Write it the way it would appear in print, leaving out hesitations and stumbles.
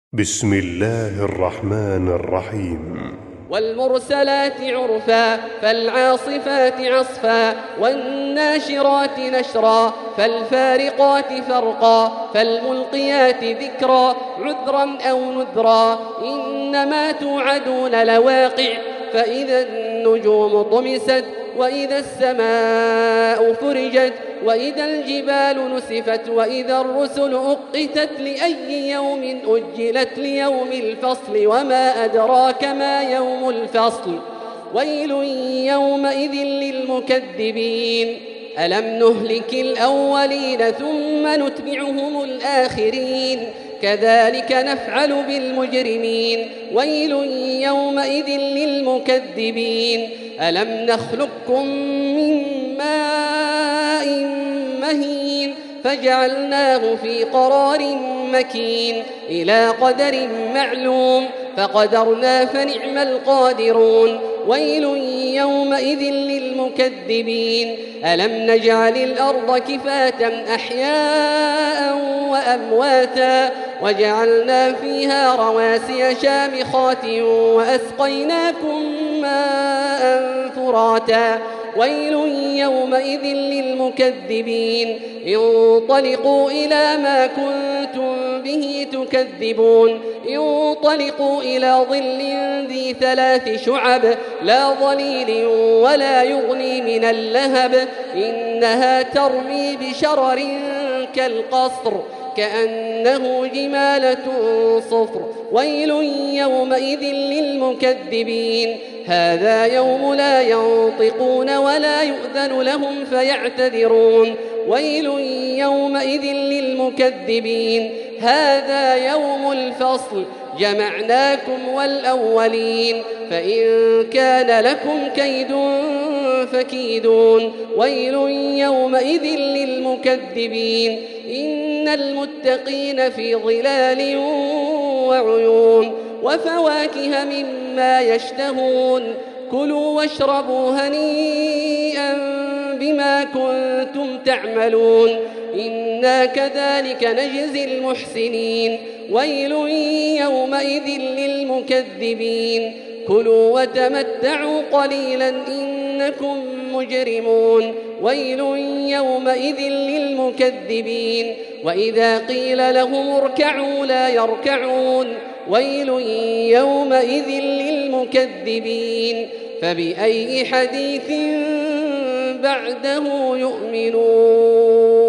بسم الله الرحمن الرحيم. والمرسلات عرفا فالعاصفات عصفا والناشرات نشرا فالفارقات فرقا فالملقيات ذكرا عذرا أو نذرا إنما توعدون لواقع فإذا النجوم طمست وإذا السماء فرجت وإذا الجبال نسفت وإذا الرسل أقتت لأي يوم أجلت ليوم الفصل وما أدراك ما يوم الفصل ويل يومئذ للمكذبين ألم نهلك الأولين ثم نتبعهم الآخرين كذلك نفعل بالمجرمين ويل يومئذ للمكذبين ألم نخلقكم من ماء مهين فجعلناه في قرار مكين إلى قدر معلوم فقدرنا فنعم القادرون ويل يومئذ للمكذبين ألم نجعل الأرض كفاة أحياء وأمواتا وجعلنا فيها رواسي شامخات وأسقيناكم ماء فراتا ويل يومئذ للمكذبين انطلقوا إلى ما كنتم به تكذبون انطلقوا إلى ظل ذي 3 شعب لا ظليل ولا يغني من اللهب إنها ترمي بشرر كالقصر كأنه جمالة صفر ويل يومئذ للمكذبين هذا يوم لا ينطقون ولا يؤذن لهم فيعتذرون ويل يومئذ للمكذبين هذا يوم الفصل جمعناكم والأولين فإن كان لكم كيد فكيدون ويل يومئذ للمكذبين إن المتقين في ظلال وعيون وفواكه مما يشتهون كلوا واشربوا هنيئا بما كنتم تعملون إنا كذلك نجزي المحسنين ويل يومئذ للمكذبين كلوا وتمتعوا قليلا إنكم مجرمون ويل يومئذ للمكذبين وإذا قيل لهم اركعوا لا يركعون ويل يومئذ للمكذبين فبأي حديث بعده يؤمنون.